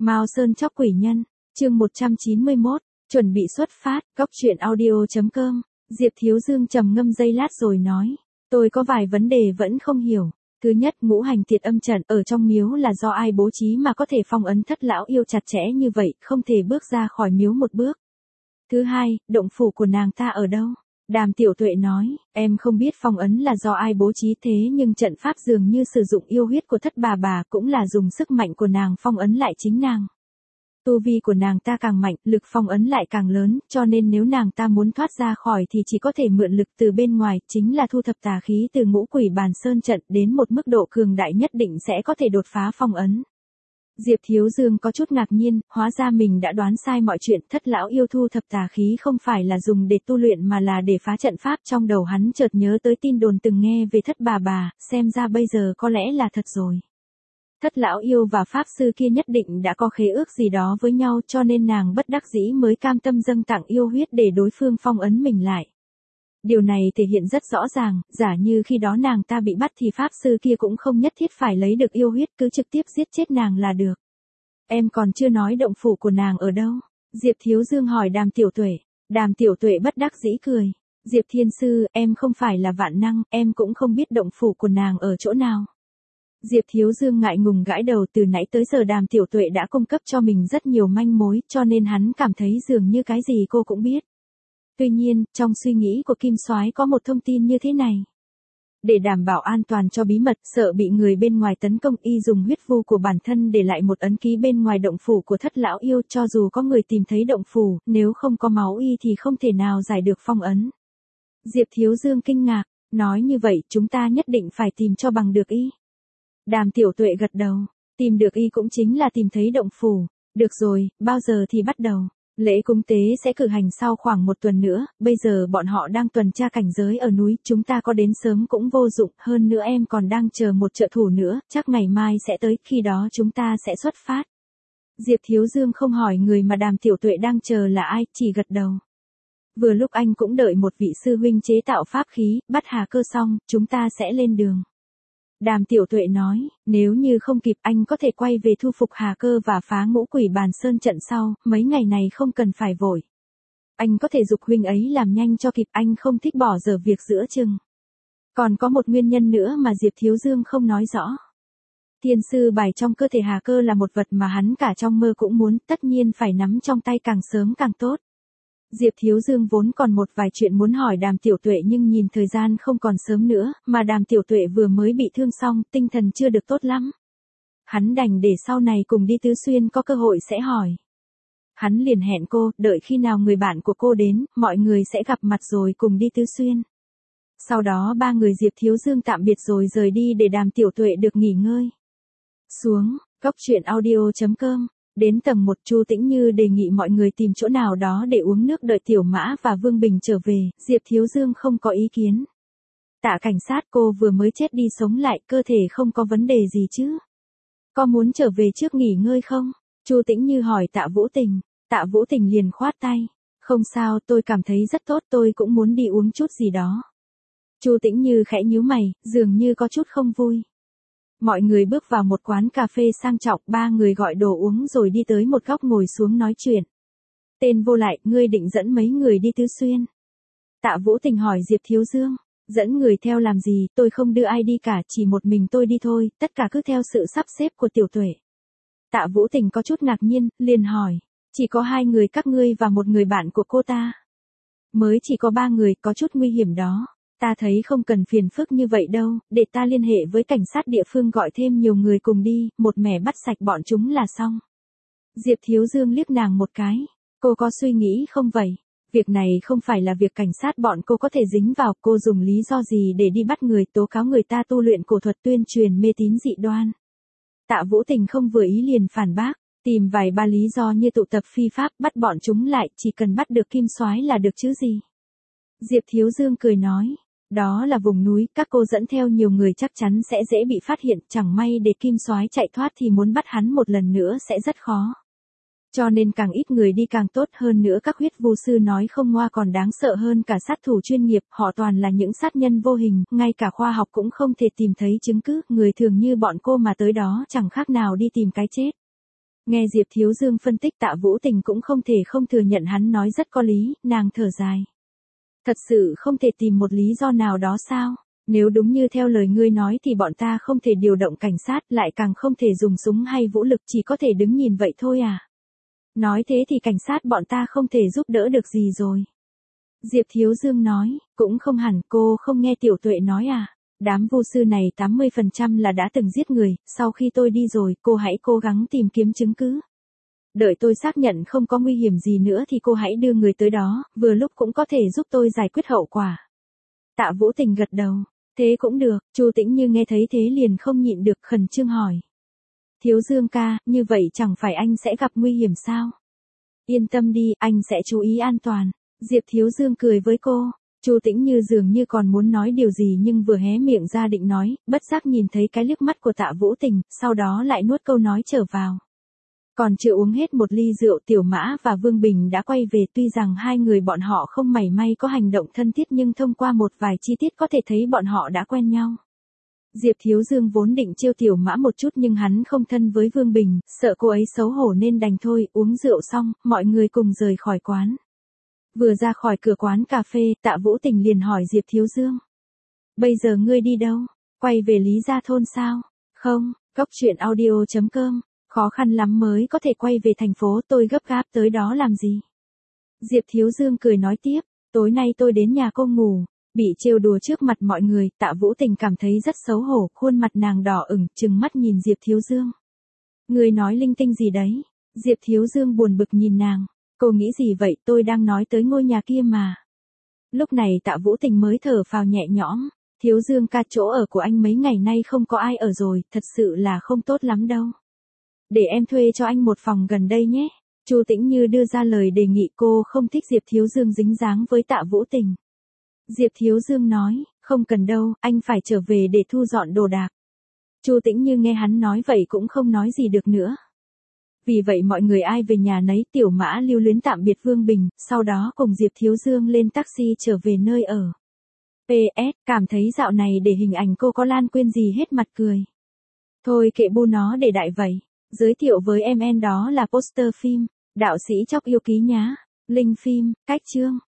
Mao Sơn chóc quỷ nhân, chương 191, chuẩn bị xuất phát, góc truyện audio.com, Diệp Thiếu Dương trầm ngâm giây lát rồi nói, tôi có vài vấn đề vẫn không hiểu. Thứ nhất, ngũ hành tiệt âm trận ở trong miếu là do ai bố trí mà có thể phong ấn Thất lão yêu chặt chẽ như vậy, không thể bước ra khỏi miếu một bước. Thứ hai, động phủ của nàng ta ở đâu? Đàm Tiểu Tuệ nói, em không biết phong ấn là do ai bố trí thế nhưng trận pháp dường như sử dụng yêu huyết của Thất bà cũng là dùng sức mạnh của nàng phong ấn lại chính nàng. Tu vi của nàng ta càng mạnh, lực phong ấn lại càng lớn, cho nên nếu nàng ta muốn thoát ra khỏi thì chỉ có thể mượn lực từ bên ngoài, chính là thu thập tà khí từ ngũ quỷ bàn sơn trận đến một mức độ cường đại nhất định sẽ có thể đột phá phong ấn. Diệp Thiếu Dương có chút ngạc nhiên, hóa ra mình đã đoán sai mọi chuyện, Thất lão yêu thu thập tà khí không phải là dùng để tu luyện mà là để phá trận pháp. Trong đầu hắn chợt nhớ tới tin đồn từng nghe về Thất bà, xem ra bây giờ có lẽ là thật rồi. Thất lão yêu và pháp sư kia nhất định đã có khế ước gì đó với nhau cho nên nàng bất đắc dĩ mới cam tâm dâng tặng yêu huyết để đối phương phong ấn mình lại. Điều này thể hiện rất rõ ràng, giả như khi đó nàng ta bị bắt thì pháp sư kia cũng không nhất thiết phải lấy được yêu huyết, cứ trực tiếp giết chết nàng là được. Em còn chưa nói động phủ của nàng ở đâu? Diệp Thiếu Dương hỏi Đàm Tiểu Tuệ. Đàm Tiểu Tuệ bất đắc dĩ cười. Diệp Thiên Sư, em không phải là vạn năng, em cũng không biết động phủ của nàng ở chỗ nào. Diệp Thiếu Dương ngại ngùng gãi đầu, từ nãy tới giờ Đàm Tiểu Tuệ đã cung cấp cho mình rất nhiều manh mối cho nên hắn cảm thấy dường như cái gì cô cũng biết. Tuy nhiên, trong suy nghĩ của Kim Soái có một thông tin như thế này. Để đảm bảo an toàn cho bí mật, sợ bị người bên ngoài tấn công, y dùng huyết vu của bản thân để lại một ấn ký bên ngoài động phủ của Thất lão yêu, cho dù có người tìm thấy động phủ, nếu không có máu y thì không thể nào giải được phong ấn. Diệp Thiếu Dương kinh ngạc, nói như vậy chúng ta nhất định phải tìm cho bằng được y. Đàm Tiểu Tuệ gật đầu, tìm được y cũng chính là tìm thấy động phủ. Được rồi, bao giờ thì bắt đầu? Lễ cúng tế sẽ cử hành sau khoảng 1 tuần nữa, bây giờ bọn họ đang tuần tra cảnh giới ở núi, chúng ta có đến sớm cũng vô dụng, hơn nữa em còn đang chờ một trợ thủ nữa, chắc ngày mai sẽ tới, khi đó chúng ta sẽ xuất phát. Diệp Thiếu Dương không hỏi người mà Đàm Tiểu Tuệ đang chờ là ai, chỉ gật đầu. Vừa lúc anh cũng đợi một vị sư huynh chế tạo pháp khí, bắt Hà Cơ xong, chúng ta sẽ lên đường. Đàm Tiểu Tuệ nói, nếu như không kịp anh có thể quay về thu phục Hà Cơ và phá ngũ quỷ bàn sơn trận sau, mấy ngày này không cần phải vội. Anh có thể giục huynh ấy làm nhanh cho kịp, anh không thích bỏ dở việc giữa chừng. Còn có một nguyên nhân nữa mà Diệp Thiếu Dương không nói rõ. Thiên sư bài trong cơ thể Hà Cơ là một vật mà hắn cả trong mơ cũng muốn, tất nhiên phải nắm trong tay càng sớm càng tốt. Diệp Thiếu Dương vốn còn một vài chuyện muốn hỏi Đàm Tiểu Tuệ nhưng nhìn thời gian không còn sớm nữa, mà Đàm Tiểu Tuệ vừa mới bị thương xong, tinh thần chưa được tốt lắm. Hắn đành để sau này cùng đi Tứ Xuyên có cơ hội sẽ hỏi. Hắn liền hẹn cô, đợi khi nào người bạn của cô đến, mọi người sẽ gặp mặt rồi cùng đi Tứ Xuyên. Sau đó ba người Diệp Thiếu Dương tạm biệt rồi rời đi để Đàm Tiểu Tuệ được nghỉ ngơi. Xuống, góc truyện audio.com. Đến tầng 1, Chu Tĩnh Như đề nghị mọi người tìm chỗ nào đó để uống nước đợi Tiểu Mã và Vương Bình trở về, Diệp Thiếu Dương không có ý kiến. Tạ cảnh sát, cô vừa mới chết đi sống lại, cơ thể không có vấn đề gì chứ? Có muốn trở về trước nghỉ ngơi không? Chu Tĩnh Như hỏi Tạ Vũ Tình. Tạ Vũ Tình liền khoát tay. Không sao, tôi cảm thấy rất tốt, tôi cũng muốn đi uống chút gì đó. Chu Tĩnh Như khẽ nhíu mày, dường như có chút không vui. Mọi người bước vào một quán cà phê sang trọng, ba người gọi đồ uống rồi đi tới một góc ngồi xuống nói chuyện. Tên vô lại, ngươi định dẫn mấy người đi Tứ Xuyên? Tạ Vũ Tình hỏi Diệp Thiếu Dương. Dẫn người theo làm gì, tôi không đưa ai đi cả, chỉ một mình tôi đi thôi, tất cả cứ theo sự sắp xếp của Tiểu Tuệ. Tạ Vũ Tình có chút ngạc nhiên, liền hỏi. Chỉ có 2 người các ngươi và một người bạn của cô ta. Mới chỉ có 3 người, có chút nguy hiểm đó. Ta thấy không cần phiền phức như vậy đâu, để ta liên hệ với cảnh sát địa phương gọi thêm nhiều người cùng đi, một mẻ bắt sạch bọn chúng là xong. Diệp Thiếu Dương liếc nàng một cái. Cô có suy nghĩ không vậy? Việc này không phải là việc cảnh sát bọn cô có thể dính vào, cô dùng lý do gì để đi bắt người, tố cáo người ta tu luyện cổ thuật tuyên truyền mê tín dị đoan? Tạ Vũ Tình không vừa ý liền phản bác, tìm vài ba lý do như tụ tập phi pháp, bắt bọn chúng lại, chỉ cần bắt được Kim Soái là được chứ gì? Diệp Thiếu Dương cười nói. Đó là vùng núi, các cô dẫn theo nhiều người chắc chắn sẽ dễ bị phát hiện, chẳng may để Kim Soái chạy thoát thì muốn bắt hắn một lần nữa sẽ rất khó. Cho nên càng ít người đi càng tốt, hơn nữa các huyết vu sư nói không ngoa còn đáng sợ hơn cả sát thủ chuyên nghiệp, họ toàn là những sát nhân vô hình, ngay cả khoa học cũng không thể tìm thấy chứng cứ, người thường như bọn cô mà tới đó chẳng khác nào đi tìm cái chết. Nghe Diệp Thiếu Dương phân tích Tạ Vũ Tình cũng không thể không thừa nhận hắn nói rất có lý, nàng thở dài. Thật sự không thể tìm một lý do nào đó sao? Nếu đúng như theo lời ngươi nói thì bọn ta không thể điều động cảnh sát, lại càng không thể dùng súng hay vũ lực, chỉ có thể đứng nhìn vậy thôi à? Nói thế thì cảnh sát bọn ta không thể giúp đỡ được gì rồi. Diệp Thiếu Dương nói, cũng không hẳn, cô không nghe Tiểu Tuệ nói à? Đám vô sư này 80% là đã từng giết người, sau khi tôi đi rồi, cô hãy cố gắng tìm kiếm chứng cứ. Đợi tôi xác nhận không có nguy hiểm gì nữa thì cô hãy đưa người tới đó, vừa lúc cũng có thể giúp tôi giải quyết hậu quả. Tạ Vũ Tình gật đầu, thế cũng được, Chu Tĩnh Như nghe thấy thế liền không nhịn được khẩn trương hỏi. Thiếu Dương ca, như vậy chẳng phải anh sẽ gặp nguy hiểm sao? Yên tâm đi, anh sẽ chú ý an toàn. Diệp Thiếu Dương cười với cô. Chu Tĩnh Như dường như còn muốn nói điều gì nhưng vừa hé miệng ra định nói, bất giác nhìn thấy cái liếc mắt của Tạ Vũ Tình, sau đó lại nuốt câu nói trở vào. Còn chưa uống hết một ly rượu, Tiểu Mã và Vương Bình đã quay về, tuy rằng hai người bọn họ không mảy may có hành động thân thiết nhưng thông qua một vài chi tiết có thể thấy bọn họ đã quen nhau. Diệp Thiếu Dương vốn định trêu Tiểu Mã một chút nhưng hắn không thân với Vương Bình, sợ cô ấy xấu hổ nên đành thôi, uống rượu xong, mọi người cùng rời khỏi quán. Vừa ra khỏi cửa quán cà phê, Tạ Vũ Tình liền hỏi Diệp Thiếu Dương. Bây giờ ngươi đi đâu? Quay về Lý Gia Thôn sao? Không, coctruyện.audio.com, khó khăn lắm mới có thể quay về thành phố, tôi gấp gáp tới đó làm gì? Diệp Thiếu Dương cười nói tiếp, tối nay tôi đến nhà cô ngủ. Bị trêu đùa trước mặt mọi người, Tạ Vũ Tình cảm thấy rất xấu hổ, khuôn mặt nàng đỏ ửng, trừng mắt nhìn Diệp Thiếu Dương. Ngươi nói linh tinh gì đấy? Diệp Thiếu Dương buồn bực nhìn nàng. Cô nghĩ gì vậy, tôi đang nói tới ngôi nhà kia mà. Lúc này Tạ Vũ Tình mới thở phào nhẹ nhõm. Thiếu Dương ca, chỗ ở của anh mấy ngày nay không có ai ở rồi, thật sự là không tốt lắm đâu. Để em thuê cho anh một phòng gần đây nhé. Chu Tĩnh Như đưa ra lời đề nghị, cô không thích Diệp Thiếu Dương dính dáng với Tạ Vũ Tình. Diệp Thiếu Dương nói, không cần đâu, anh phải trở về để thu dọn đồ đạc. Chu Tĩnh Như nghe hắn nói vậy cũng không nói gì được nữa. Vì vậy mọi người ai về nhà nấy, Tiểu Mã lưu luyến tạm biệt Vương Bình, sau đó cùng Diệp Thiếu Dương lên taxi trở về nơi ở. PS, cảm thấy dạo này để hình ảnh cô có Lan Quyên gì hết mặt cười. Thôi kệ bu nó để đại vậy. Giới thiệu với em đó là poster phim, đạo sĩ Chóc Yêu Ký nhá. Link phim, cách chương.